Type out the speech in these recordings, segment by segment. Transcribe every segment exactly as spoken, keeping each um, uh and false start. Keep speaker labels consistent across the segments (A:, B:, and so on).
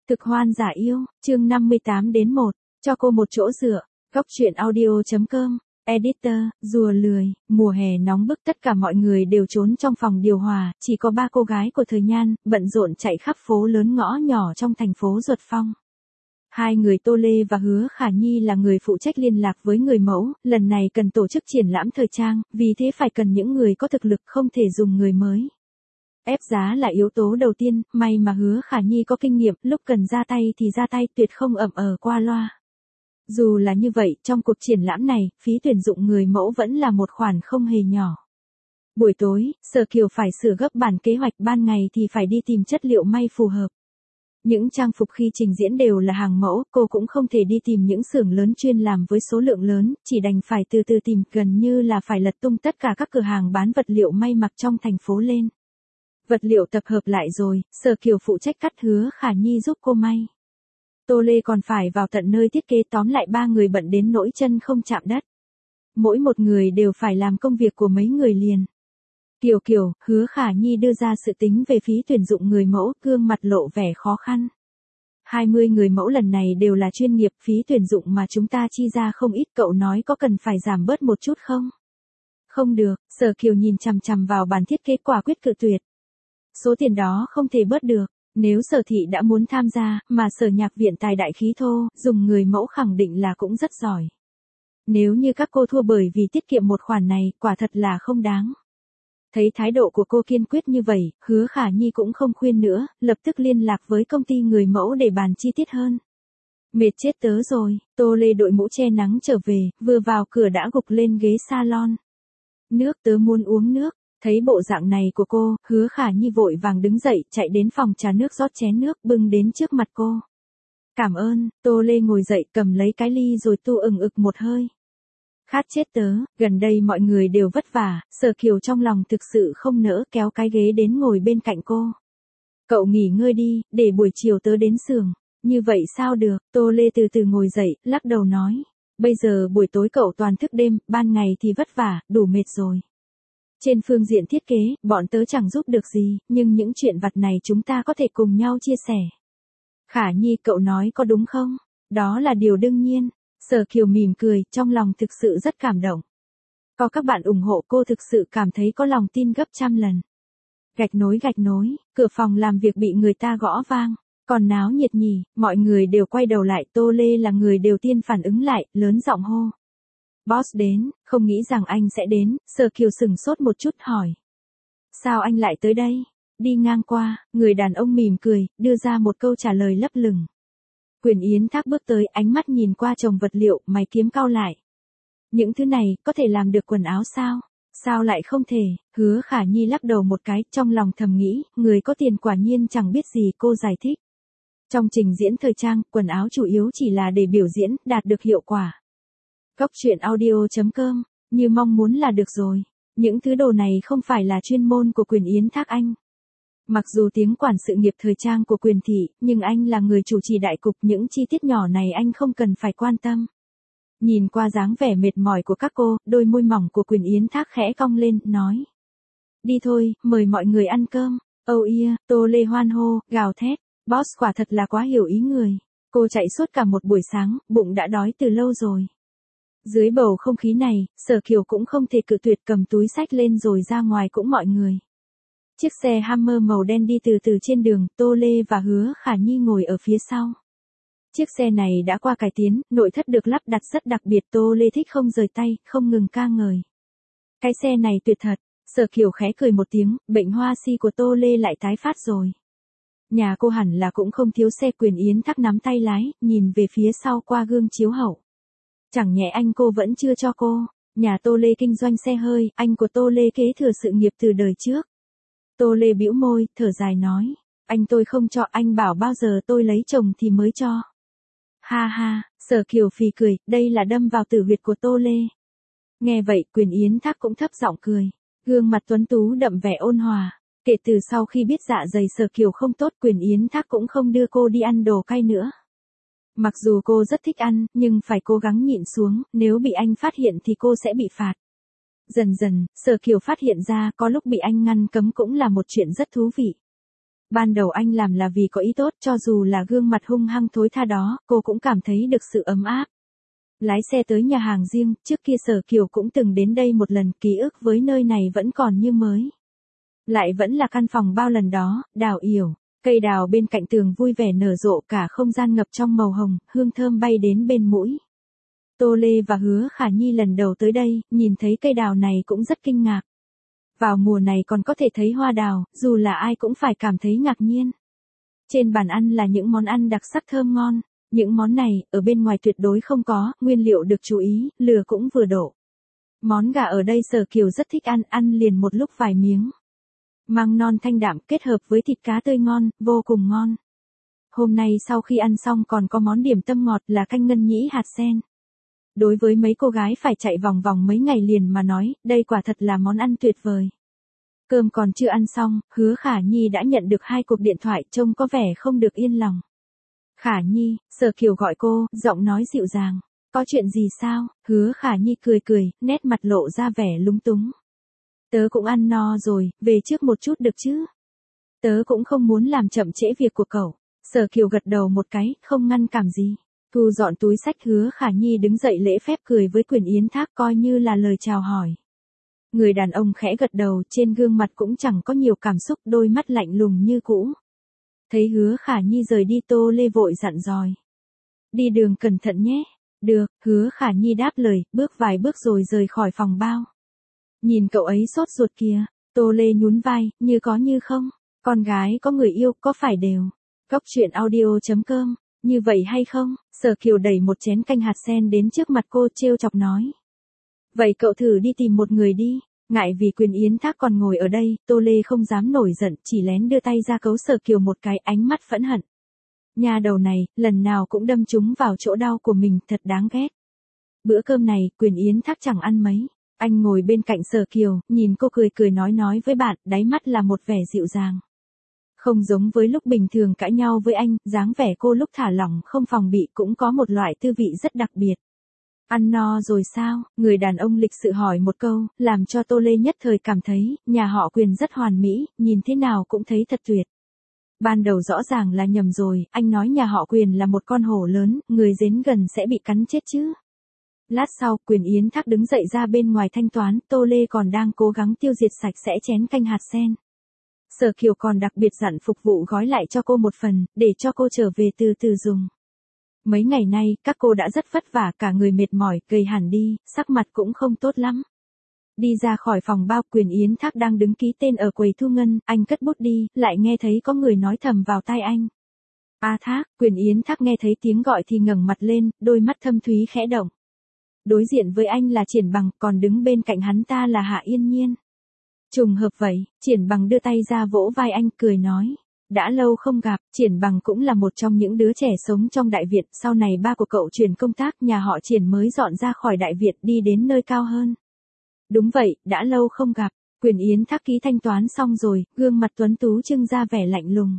A: Cực hoan giả yêu, chương năm mươi tám đến một, cho cô một chỗ dựa, góc truyện audio.com, editor, rùa lười, mùa hè nóng bức tất cả mọi người đều trốn trong phòng điều hòa, chỉ có ba cô gái của Thời Nhan, bận rộn chạy khắp phố lớn ngõ nhỏ trong thành phố Duật Phong. Hai người Tô Lê và Hứa Khả Nhi là người phụ trách liên lạc với người mẫu, lần này cần tổ chức triển lãm thời trang, vì thế phải cần những người có thực lực không thể dùng người mới. Ép giá là yếu tố đầu tiên, may mà Hứa Khả Nhi có kinh nghiệm, lúc cần ra tay thì ra tay, tuyệt không ậm ờ qua loa. Dù là như vậy, trong cuộc triển lãm này, phí tuyển dụng người mẫu vẫn là một khoản không hề nhỏ. Buổi tối, Sở Kiều phải sửa gấp bản kế hoạch, ban ngày thì phải đi tìm chất liệu may phù hợp. Những trang phục khi trình diễn đều là hàng mẫu, cô cũng không thể đi tìm những xưởng lớn chuyên làm với số lượng lớn, chỉ đành phải từ từ tìm, gần như là phải lật tung tất cả các cửa hàng bán vật liệu may mặc trong thành phố lên. Vật liệu tập hợp lại rồi, Sở Kiều phụ trách cắt, Hứa Khả Nhi giúp cô may. Tô Lê còn phải vào tận nơi thiết kế, tóm lại ba người bận đến nỗi chân không chạm đất. Mỗi một người đều phải làm công việc của mấy người liền. Kiều Kiều, Hứa Khả Nhi đưa ra sự tính về phí tuyển dụng người mẫu, gương mặt lộ vẻ khó khăn. hai mươi người mẫu lần này đều là chuyên nghiệp, phí tuyển dụng mà chúng ta chi ra không ít, cậu nói có cần phải giảm bớt một chút không? Không được, Sở Kiều nhìn chằm chằm vào bản thiết kế, quả quyết cự tuyệt. Số tiền đó không thể bớt được, nếu Sở Thị đã muốn tham gia, mà Sở Nhạc Viện tài đại khí thô, dùng người mẫu khẳng định là cũng rất giỏi. Nếu như các cô thua bởi vì tiết kiệm một khoản này, quả thật là không đáng. Thấy thái độ của cô kiên quyết như vậy, Hứa Khả Nhi cũng không khuyên nữa, lập tức liên lạc với công ty người mẫu để bàn chi tiết hơn. Mệt chết tớ rồi, Tô Lê đội mũ che nắng trở về, vừa vào cửa đã gục lên ghế salon. Nước, tớ muốn uống nước. Thấy bộ dạng này của cô, Hứa Khả Nhi vội vàng đứng dậy, chạy đến phòng trà nước rót chén nước, bưng đến trước mặt cô. Cảm ơn, Tô Lê ngồi dậy cầm lấy cái ly rồi tu ừng ực một hơi. Khát chết tớ, gần đây mọi người đều vất vả, Sở Kiều trong lòng thực sự không nỡ, kéo cái ghế đến ngồi bên cạnh cô. Cậu nghỉ ngơi đi, để buổi chiều tớ đến xưởng. Như vậy sao được, Tô Lê từ từ ngồi dậy, lắc đầu nói. Bây giờ buổi tối cậu toàn thức đêm, ban ngày thì vất vả, đủ mệt rồi. Trên phương diện thiết kế, bọn tớ chẳng giúp được gì, nhưng những chuyện vặt này chúng ta có thể cùng nhau chia sẻ. Khả Nhi, cậu nói có đúng không? Đó là điều đương nhiên. Sở Kiều mỉm cười, trong lòng thực sự rất cảm động. Có các bạn ủng hộ cô, thực sự cảm thấy có lòng tin gấp trăm lần. Gạch nối gạch nối, cửa phòng làm việc bị người ta gõ vang. Còn náo nhiệt nhỉ, mọi người đều quay đầu lại, Tô Lê là người đầu tiên phản ứng lại, lớn giọng hô. Boss đến, không nghĩ rằng anh sẽ đến, Sở Kiều sừng sốt một chút hỏi. Sao anh lại tới đây? Đi ngang qua, người đàn ông mỉm cười, đưa ra một câu trả lời lấp lửng. Quyền Yến Thác bước tới, ánh mắt nhìn qua chồng vật liệu, mày kiếm cau lại. Những thứ này, có thể làm được quần áo sao? Sao lại không thể? Hứa Khả Nhi lắc đầu một cái, trong lòng thầm nghĩ, người có tiền quả nhiên chẳng biết gì, cô giải thích. Trong trình diễn thời trang, quần áo chủ yếu chỉ là để biểu diễn, đạt được hiệu quả. Góc truyện audio.com, như mong muốn là được rồi. Những thứ đồ này không phải là chuyên môn của Quyền Yến Thác anh. Mặc dù tiếng quản sự nghiệp thời trang của Quyền thị, nhưng anh là người chủ trì đại cục, những chi tiết nhỏ này anh không cần phải quan tâm. Nhìn qua dáng vẻ mệt mỏi của các cô, đôi môi mỏng của Quyền Yến Thác khẽ cong lên, nói. Đi thôi, mời mọi người ăn cơm. Oh yeah, Tô Lê hoan hô, gào thét. Boss quả thật là quá hiểu ý người. Cô chạy suốt cả một buổi sáng, bụng đã đói từ lâu rồi. Dưới bầu không khí này, Sở Kiều cũng không thể cự tuyệt, cầm túi xách lên rồi ra ngoài cũng mọi người. Chiếc xe Hammer màu đen đi từ từ trên đường, Tô Lê và Hứa Khả Nhi ngồi ở phía sau. Chiếc xe này đã qua cải tiến, nội thất được lắp đặt rất đặc biệt, Tô Lê thích không rời tay, không ngừng ca ngợi. Cái xe này tuyệt thật, Sở Kiều khẽ cười một tiếng, bệnh hoa si của Tô Lê lại tái phát rồi. Nhà cô hẳn là cũng không thiếu xe. Quyền Yến Thác nắm tay lái, nhìn về phía sau qua gương chiếu hậu. Chẳng nhẽ anh cô vẫn chưa cho cô. Nhà Tô Lê kinh doanh xe hơi, anh của Tô Lê kế thừa sự nghiệp từ đời trước. Tô Lê bĩu môi, thở dài nói. Anh tôi không cho, anh bảo bao giờ tôi lấy chồng thì mới cho. Ha ha, Sở Kiều phì cười, đây là đâm vào tử huyệt của Tô Lê. Nghe vậy, Quyền Yến Thác cũng thấp giọng cười. Gương mặt tuấn tú đậm vẻ ôn hòa. Kể từ sau khi biết dạ dày Sở Kiều không tốt, Quyền Yến Thác cũng không đưa cô đi ăn đồ cay nữa. Mặc dù cô rất thích ăn, nhưng phải cố gắng nhịn xuống, nếu bị anh phát hiện thì cô sẽ bị phạt. Dần dần, Sở Kiều phát hiện ra có lúc bị anh ngăn cấm cũng là một chuyện rất thú vị. Ban đầu anh làm là vì có ý tốt, cho dù là gương mặt hung hăng thối tha đó, cô cũng cảm thấy được sự ấm áp. Lái xe tới nhà hàng riêng, trước kia Sở Kiều cũng từng đến đây một lần, ký ức với nơi này vẫn còn như mới. Lại vẫn là căn phòng bao lần đó, đào yểu, cây đào bên cạnh tường vui vẻ nở rộ, cả không gian ngập trong màu hồng, hương thơm bay đến bên mũi. Tô Lê và Hứa Khả Nhi lần đầu tới đây, nhìn thấy cây đào này cũng rất kinh ngạc. Vào mùa này còn có thể thấy hoa đào, dù là ai cũng phải cảm thấy ngạc nhiên. Trên bàn ăn là những món ăn đặc sắc thơm ngon. Những món này, ở bên ngoài tuyệt đối không có, nguyên liệu được chú ý, lửa cũng vừa độ. Món gà ở đây Sở Kiều rất thích ăn, ăn liền một lúc vài miếng. Măng non thanh đạm kết hợp với thịt cá tươi ngon, vô cùng ngon. Hôm nay sau khi ăn xong còn có món điểm tâm ngọt là canh ngân nhĩ hạt sen. Đối với mấy cô gái phải chạy vòng vòng mấy ngày liền mà nói, đây quả thật là món ăn tuyệt vời. Cơm còn chưa ăn xong, Hứa Khả Nhi đã nhận được hai cuộc điện thoại, trông có vẻ không được yên lòng. Khả Nhi, Sở Kiều gọi cô, giọng nói dịu dàng. Có chuyện gì sao? Hứa Khả Nhi cười cười, nét mặt lộ ra vẻ lúng túng. Tớ cũng ăn no rồi, về trước một chút được chứ? Tớ cũng không muốn làm chậm trễ việc của cậu. Sở Kiều gật đầu một cái, không ngăn cản gì. Thu dọn túi sách, Hứa Khả Nhi đứng dậy lễ phép cười với Quyền Yến Thác coi như là lời chào hỏi. Người đàn ông khẽ gật đầu, trên gương mặt cũng chẳng có nhiều cảm xúc, đôi mắt lạnh lùng như cũ. Thấy Hứa Khả Nhi rời đi, Tô Lê vội dặn dòi. Đi đường cẩn thận nhé. Được, Hứa Khả Nhi đáp lời, bước vài bước rồi rời khỏi phòng bao. Nhìn cậu ấy sốt ruột kìa, Tô Lê nhún vai, như có như không. Con gái có người yêu, có phải đều. Góc truyện audio chấm com, như vậy hay không? Sở Kiều đẩy một chén canh hạt sen đến trước mặt cô, trêu chọc nói. Vậy cậu thử đi tìm một người đi. Ngại vì Quyền Yến Thác còn ngồi ở đây, Tô Lê không dám nổi giận, chỉ lén đưa tay ra cấu Sở Kiều một cái, ánh mắt phẫn hận. Nhà đầu này, lần nào cũng đâm trúng vào chỗ đau của mình, thật đáng ghét. Bữa cơm này, Quyền Yến Thác chẳng ăn mấy. Anh ngồi bên cạnh Sở Kiều, nhìn cô cười cười nói nói với bạn, đáy mắt là một vẻ dịu dàng. Không giống với lúc bình thường cãi nhau với anh, dáng vẻ cô lúc thả lỏng không phòng bị cũng có một loại tư vị rất đặc biệt. Ăn no rồi sao? Người đàn ông lịch sự hỏi một câu, làm cho Tô Lê nhất thời cảm thấy, nhà họ Quyền rất hoàn mỹ, nhìn thế nào cũng thấy thật tuyệt. Ban đầu rõ ràng là nhầm rồi, anh nói nhà họ Quyền là một con hổ lớn, người đến gần sẽ bị cắn chết chứ. Lát sau, Quyền Yến Thác đứng dậy ra bên ngoài thanh toán, Tô Lê còn đang cố gắng tiêu diệt sạch sẽ chén canh hạt sen. Sở Kiều còn đặc biệt dặn phục vụ gói lại cho cô một phần, để cho cô trở về từ từ dùng. Mấy ngày nay, các cô đã rất vất vả, cả người mệt mỏi, gầy hẳn đi, sắc mặt cũng không tốt lắm. Đi ra khỏi phòng bao, Quyền Yến Thác đang đứng ký tên ở quầy thu ngân, anh cất bút đi, lại nghe thấy có người nói thầm vào tai anh. A Thác, Quyền Yến Thác nghe thấy tiếng gọi thì ngẩng mặt lên, đôi mắt thâm thúy khẽ động. Đối diện với anh là Triển Bằng, còn đứng bên cạnh hắn ta là Hạ Yên Nhiên. Trùng hợp vậy, Triển Bằng đưa tay ra vỗ vai anh, cười nói. Đã lâu không gặp, Triển Bằng cũng là một trong những đứa trẻ sống trong Đại Việt, sau này ba của cậu chuyển công tác, nhà họ Triển mới dọn ra khỏi Đại Việt đi đến nơi cao hơn. Đúng vậy, đã lâu không gặp. Quyền Yến Thác ký thanh toán xong rồi, gương mặt tuấn tú trưng ra vẻ lạnh lùng.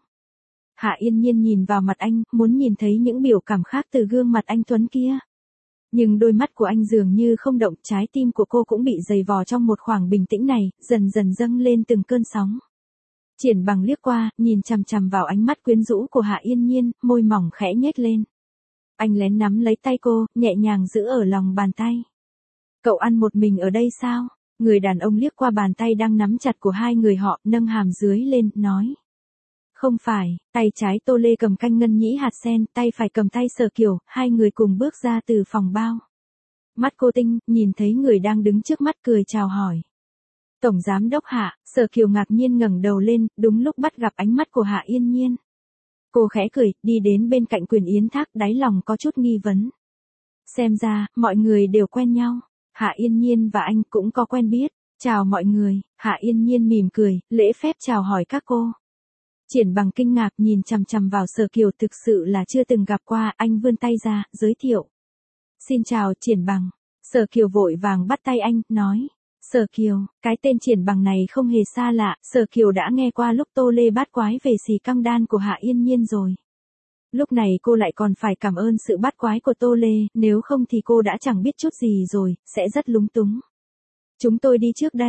A: Hạ Yên Nhiên nhìn vào mặt anh, muốn nhìn thấy những biểu cảm khác từ gương mặt anh tuấn kia. Nhưng đôi mắt của anh dường như không động, trái tim của cô cũng bị dày vò trong một khoảng bình tĩnh này, dần dần dâng lên từng cơn sóng. Triển Bằng liếc qua, nhìn chằm chằm vào ánh mắt quyến rũ của Hạ Yên Nhiên, môi mỏng khẽ nhếch lên. Anh lén nắm lấy tay cô, nhẹ nhàng giữ ở lòng bàn tay. Cậu ăn một mình ở đây sao? Người đàn ông liếc qua bàn tay đang nắm chặt của hai người họ, nâng hàm dưới lên, nói. Không phải, tay trái Tô Lê cầm canh ngân nhĩ hạt sen, tay phải cầm tay Sở Kiều, hai người cùng bước ra từ phòng bao. Mắt cô tinh, nhìn thấy người đang đứng trước mắt cười chào hỏi. Tổng giám đốc Hạ, Sở Kiều ngạc nhiên ngẩng đầu lên, đúng lúc bắt gặp ánh mắt của Hạ Yên Nhiên. Cô khẽ cười, đi đến bên cạnh Quyền Yến Thác, đáy lòng có chút nghi vấn. Xem ra, mọi người đều quen nhau. Hạ Yên Nhiên và anh cũng có quen biết. Chào mọi người, Hạ Yên Nhiên mỉm cười, lễ phép chào hỏi các cô. Triển Bằng kinh ngạc nhìn chằm chằm vào Sở Kiều, thực sự là chưa từng gặp qua, anh vươn tay ra, giới thiệu. Xin chào Triển Bằng. Sở Kiều vội vàng bắt tay anh, nói. Sở Kiều, cái tên Triển Bằng này không hề xa lạ, Sở Kiều đã nghe qua lúc Tô Lê bát quái về xì căng đan của Hạ Yên Nhiên rồi. Lúc này cô lại còn phải cảm ơn sự bát quái của Tô Lê, nếu không thì cô đã chẳng biết chút gì rồi, sẽ rất lúng túng. Chúng tôi đi trước đây.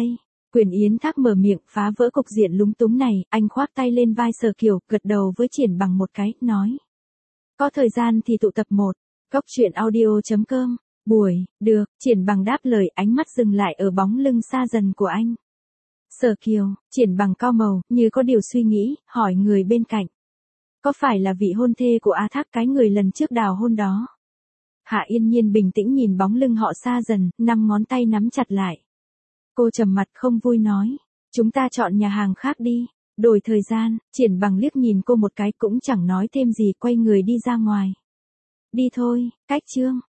A: Quyền Yến Thác mở miệng phá vỡ cục diện lúng túng này, anh khoác tay lên vai Sở Kiều, gật đầu với Triển Bằng một cái, nói. Có thời gian thì tụ tập một, góc truyện audio chấm com, buổi, được, Triển Bằng đáp lời, ánh mắt dừng lại ở bóng lưng xa dần của anh. Sở Kiều, Triển Bằng cau màu, như có điều suy nghĩ, hỏi người bên cạnh. Có phải là vị hôn thê của A Thác cái người lần trước đào hôn đó? Hạ Yên Nhiên bình tĩnh nhìn bóng lưng họ xa dần, năm ngón tay nắm chặt lại. Cô trầm mặt không vui nói, chúng ta chọn nhà hàng khác đi, đổi thời gian. Triển Bằng liếc nhìn cô một cái cũng chẳng nói thêm gì, quay người đi ra ngoài. Đi thôi, cách chương.